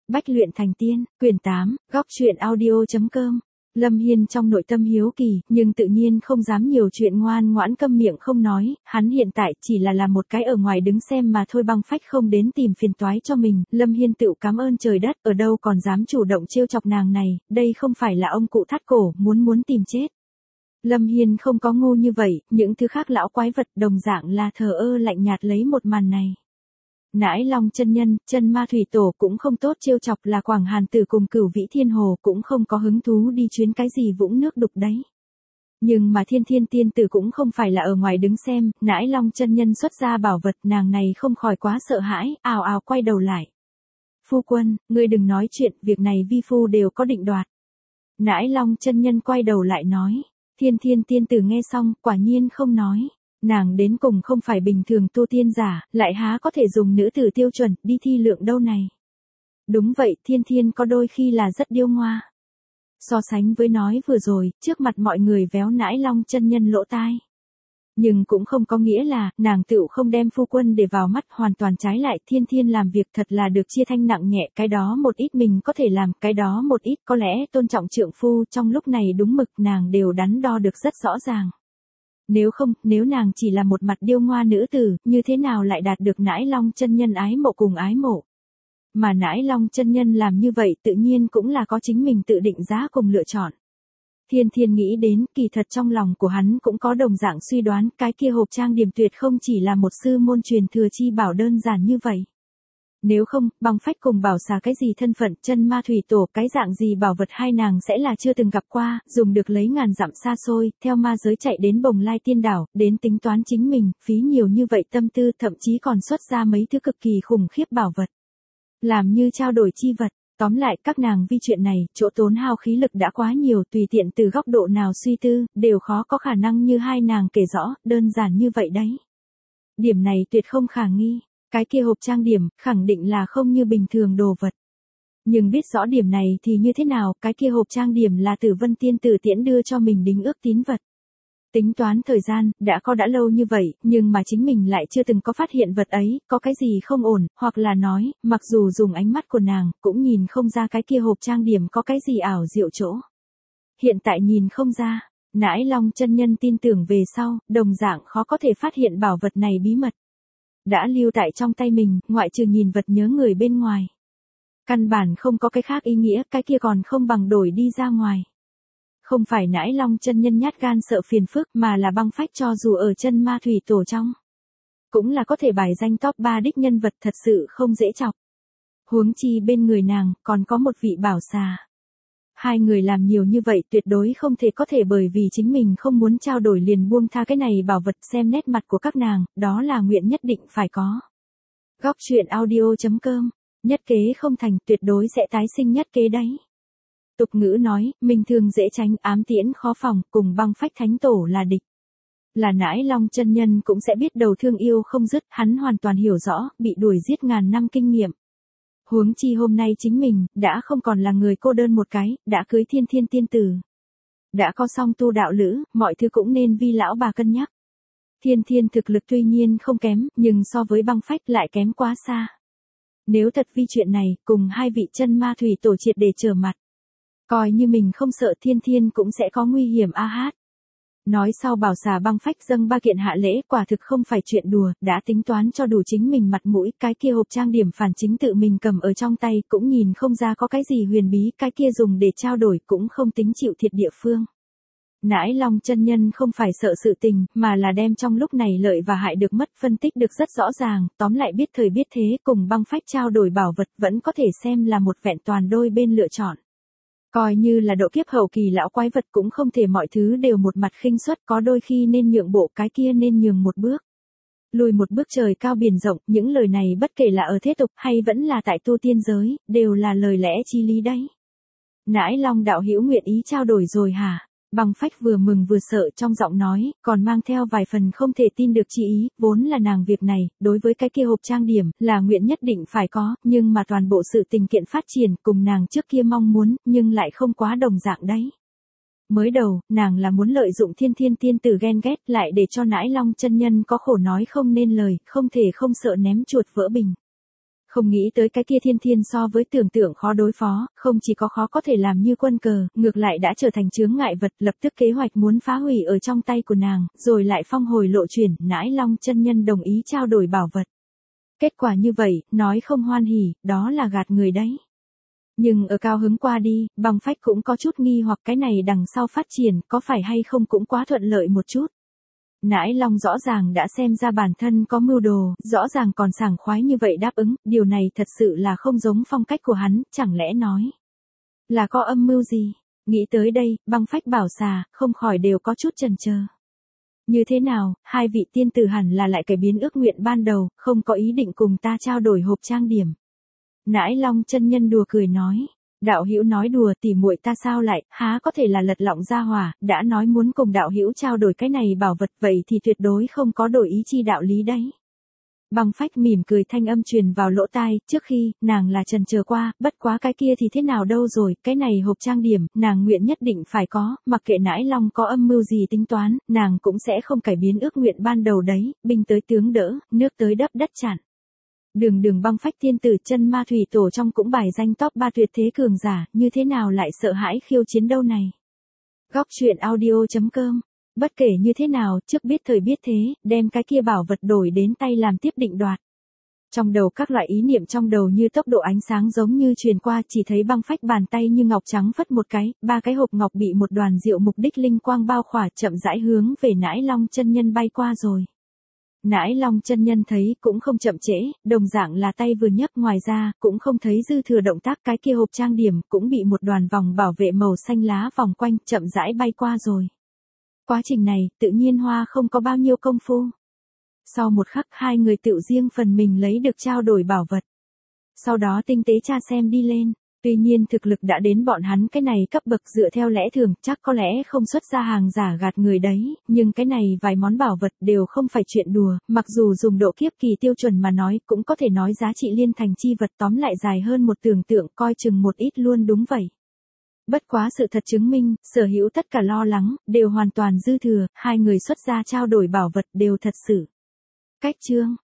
Bách luyện thành tiên, quyển 8, góc truyện audio.com. Lâm Hiên trong nội tâm hiếu kỳ, nhưng tự nhiên không dám nhiều chuyện, ngoan ngoãn câm miệng không nói, hắn hiện tại chỉ là một cái ở ngoài đứng xem mà thôi. Băng Phách không đến tìm phiền toái cho mình, Lâm Hiên tự cảm ơn trời đất, ở đâu còn dám chủ động trêu chọc nàng này, đây không phải là ông cụ thắt cổ, muốn tìm chết. Lâm Hiên không có ngu như vậy, những thứ khác lão quái vật đồng dạng là thờ ơ lạnh nhạt lấy một màn này. Nãi Long chân nhân, chân ma thủy tổ cũng không tốt trêu chọc, là Quảng Hàn Tử cùng Cửu Vĩ Thiên Hồ cũng không có hứng thú đi chuyến cái gì vũng nước đục đấy. Nhưng mà Thiên Thiên tiên tử cũng không phải là ở ngoài đứng xem, Nãi Long chân nhân xuất ra bảo vật, nàng này không khỏi quá sợ hãi, ào ào quay đầu lại. Phu quân, ngươi đừng nói chuyện, việc này vi phu đều có định đoạt. Nãi Long chân nhân quay đầu lại nói. Thiên Thiên tiên tử nghe xong, quả nhiên không nói. Nàng đến cùng không phải bình thường tu tiên giả, lại há có thể dùng nữ tử tiêu chuẩn đi thi lượng đâu này. Đúng vậy, Thiên Thiên có đôi khi là rất điêu ngoa. So sánh với nói vừa rồi, trước mặt mọi người véo Nãi Long chân nhân lỗ tai. Nhưng cũng không có nghĩa là, nàng tựu không đem phu quân để vào mắt, hoàn toàn trái lại. Thiên Thiên làm việc thật là được chia thanh nặng nhẹ, cái đó một ít mình có thể làm, cái đó một ít có lẽ tôn trọng trượng phu, trong lúc này đúng mực nàng đều đắn đo được rất rõ ràng. Nếu không, nếu nàng chỉ là một mặt điêu ngoa nữ tử, như thế nào lại đạt được Nãi Long chân nhân ái mộ cùng ái mộ. Mà Nãi Long chân nhân làm như vậy tự nhiên cũng là có chính mình tự định giá cùng lựa chọn. Thiên Thiên nghĩ đến, kỳ thật trong lòng của hắn cũng có đồng dạng suy đoán, cái kia hộp trang điểm tuyệt không chỉ là một sư môn truyền thừa chi bảo đơn giản như vậy. Nếu không, Băng Phách cùng Bảo Xà cái gì thân phận, chân ma thủy tổ cái dạng gì bảo vật hai nàng sẽ là chưa từng gặp qua, dùng được lấy ngàn dặm xa xôi, theo ma giới chạy đến Bồng Lai Tiên Đảo, đến tính toán chính mình, phí nhiều như vậy tâm tư, thậm chí còn xuất ra mấy thứ cực kỳ khủng khiếp bảo vật. Làm như trao đổi chi vật. Tóm lại, các nàng vì chuyện này, chỗ tốn hao khí lực đã quá nhiều, tùy tiện từ góc độ nào suy tư, đều khó có khả năng như hai nàng kể rõ, đơn giản như vậy đấy. Điểm này tuyệt không khả nghi, cái kia hộp trang điểm, khẳng định là không như bình thường đồ vật. Nhưng biết rõ điểm này thì như thế nào, cái kia hộp trang điểm là Tử Vân Tiên Tử tiễn đưa cho mình đính ước tín vật. Tính toán thời gian, đã lâu như vậy, nhưng mà chính mình lại chưa từng có phát hiện vật ấy, có cái gì không ổn, hoặc là nói, mặc dù dùng ánh mắt của nàng, cũng nhìn không ra cái kia hộp trang điểm có cái gì ảo diệu chỗ. Hiện tại nhìn không ra, Nãi Long chân nhân tin tưởng về sau, đồng dạng khó có thể phát hiện bảo vật này bí mật. Đã lưu tại trong tay mình, ngoại trừ nhìn vật nhớ người bên ngoài. Căn bản không có cái khác ý nghĩa, cái kia còn không bằng đổi đi ra ngoài. Không phải Nãi Long chân nhân nhát gan sợ phiền phức, mà là Băng Phách cho dù ở chân ma thủy tổ trong. Cũng là có thể bài danh top 3 đích nhân vật, thật sự không dễ chọc. Huống chi bên người nàng, còn có một vị Bảo Xà. Hai người làm nhiều như vậy tuyệt đối không thể có thể bởi vì chính mình không muốn trao đổi liền buông tha cái này bảo vật. Xem nét mặt của các nàng, đó là nguyện nhất định phải có. Góc truyện audio.com. Nhất kế không thành, tuyệt đối sẽ tái sinh nhất kế đấy. Tục ngữ nói, minh thương dễ tránh, ám tiễn khó phòng, cùng Băng Phách thánh tổ là địch. Là Nãi Long chân nhân cũng sẽ biết đầu thương yêu không dứt, hắn hoàn toàn hiểu rõ, bị đuổi giết ngàn năm kinh nghiệm. Huống chi hôm nay chính mình, đã không còn là người cô đơn một cái, đã cưới Thiên Thiên tiên tử. Đã có song tu đạo lữ, mọi thứ cũng nên vi lão bà cân nhắc. Thiên Thiên thực lực tuy nhiên không kém, nhưng so với Băng Phách lại kém quá xa. Nếu thật vì chuyện này, cùng hai vị chân ma thủy tổ triệt để trở mặt. Coi như mình không sợ, Thiên Thiên cũng sẽ có nguy hiểm a hát. Nói sau Bảo Xà Băng Phách dâng 3 kiện hạ lễ, quả thực không phải chuyện đùa, đã tính toán cho đủ chính mình mặt mũi, cái kia hộp trang điểm phản chính tự mình cầm ở trong tay, cũng nhìn không ra có cái gì huyền bí, cái kia dùng để trao đổi cũng không tính chịu thiệt địa phương. Nãi Long chân nhân không phải sợ sự tình, mà là đem trong lúc này lợi và hại được mất phân tích được rất rõ ràng, tóm lại biết thời biết thế, cùng Băng Phách trao đổi bảo vật vẫn có thể xem là một vẹn toàn đôi bên lựa chọn. Coi như là độ kiếp hậu kỳ lão quái vật cũng không thể mọi thứ đều một mặt khinh suất, có đôi khi nên nhượng bộ, cái kia nên nhường một bước. Lùi một bước trời cao biển rộng, những lời này bất kể là ở thế tục hay vẫn là tại tu tiên giới, đều là lời lẽ chi lý đấy. Nãi Long đạo hữu nguyện ý trao đổi rồi hả? Băng Phách vừa mừng vừa sợ trong giọng nói, còn mang theo vài phần không thể tin được chi ý, vốn là nàng việc này, đối với cái kia hộp trang điểm, là nguyện nhất định phải có, nhưng mà toàn bộ sự tình kiện phát triển cùng nàng trước kia mong muốn, nhưng lại không quá đồng dạng đấy. Mới đầu, nàng là muốn lợi dụng Thiên Thiên tiên tử ghen ghét lại để cho Nãi Long chân nhân có khổ nói không nên lời, không thể không sợ ném chuột vỡ bình. Không nghĩ tới cái kia thiên thiên so với tưởng tượng khó đối phó, không chỉ có khó có thể làm như quân cờ, ngược lại đã trở thành chướng ngại vật, lập tức kế hoạch muốn phá hủy ở trong tay của nàng, rồi lại phong hồi lộ chuyển, Nãi Long chân nhân đồng ý trao đổi bảo vật. Kết quả như vậy, nói không hoan hỉ, đó là gạt người đấy. Nhưng ở cao hứng qua đi, Băng Phách cũng có chút nghi hoặc cái này đằng sau phát triển, có phải hay không cũng quá thuận lợi một chút. Nãi Long rõ ràng đã xem ra bản thân có mưu đồ, rõ ràng còn sảng khoái như vậy đáp ứng, điều này thật sự là không giống phong cách của hắn, chẳng lẽ nói là có âm mưu gì? Nghĩ tới đây, Băng Phách bảo xà, không khỏi đều có chút chần chờ. Như thế nào, hai vị tiên tử hẳn là lại cải biến ước nguyện ban đầu, không có ý định cùng ta trao đổi hộp trang điểm. Nãi Long chân nhân đùa cười nói. Đạo hữu nói đùa tỉ muội ta sao lại, há có thể là lật lọng ra hỏa, đã nói muốn cùng đạo hữu trao đổi cái này bảo vật vậy thì tuyệt đối không có đổi ý chi đạo lý đấy. Băng Phách mỉm cười thanh âm truyền vào lỗ tai, trước khi, nàng là trần chờ qua, bất quá cái kia thì thế nào đâu rồi, cái này hộp trang điểm, nàng nguyện nhất định phải có, mặc kệ Nãi Long có âm mưu gì tính toán, nàng cũng sẽ không cải biến ước nguyện ban đầu đấy, binh tới tướng đỡ, nước tới đắp đất chặn. Đường Băng Phách tiên tử chân ma thủy tổ trong cũng bài danh top 3 tuyệt thế cường giả, như thế nào lại sợ hãi khiêu chiến đâu này. Góc truyện audio.com. Bất kể như thế nào, trước biết thời biết thế, đem cái kia bảo vật đổi đến tay làm tiếp định đoạt. Trong đầu các loại ý niệm trong đầu như tốc độ ánh sáng giống như truyền qua, chỉ thấy Băng Phách bàn tay như ngọc trắng phất một cái, ba cái hộp ngọc bị một đoàn diệu mục đích linh quang bao khỏa, chậm rãi hướng về Nãi Long chân nhân bay qua rồi. Nãi Long chân nhân thấy cũng không chậm trễ, đồng dạng là tay vừa nhấc, ngoài ra cũng không thấy dư thừa động tác, cái kia hộp trang điểm cũng bị một đoàn vòng bảo vệ màu xanh lá vòng quanh, chậm rãi bay qua rồi. Quá trình này, tự nhiên hoa không có bao nhiêu công phu. Sau một khắc, hai người tự riêng phần mình lấy được trao đổi bảo vật. Sau đó tinh tế tra xem đi lên. Tuy nhiên thực lực đã đến bọn hắn cái này cấp bậc, dựa theo lẽ thường, chắc có lẽ không xuất ra hàng giả gạt người đấy, nhưng cái này vài món bảo vật đều không phải chuyện đùa, mặc dù dùng độ kiếp kỳ tiêu chuẩn mà nói, cũng có thể nói giá trị liên thành chi vật, tóm lại dài hơn một tưởng tượng, coi chừng một ít luôn đúng vậy. Bất quá sự thật chứng minh, sở hữu tất cả lo lắng, đều hoàn toàn dư thừa, hai người xuất ra trao đổi bảo vật đều thật sự. Cách chương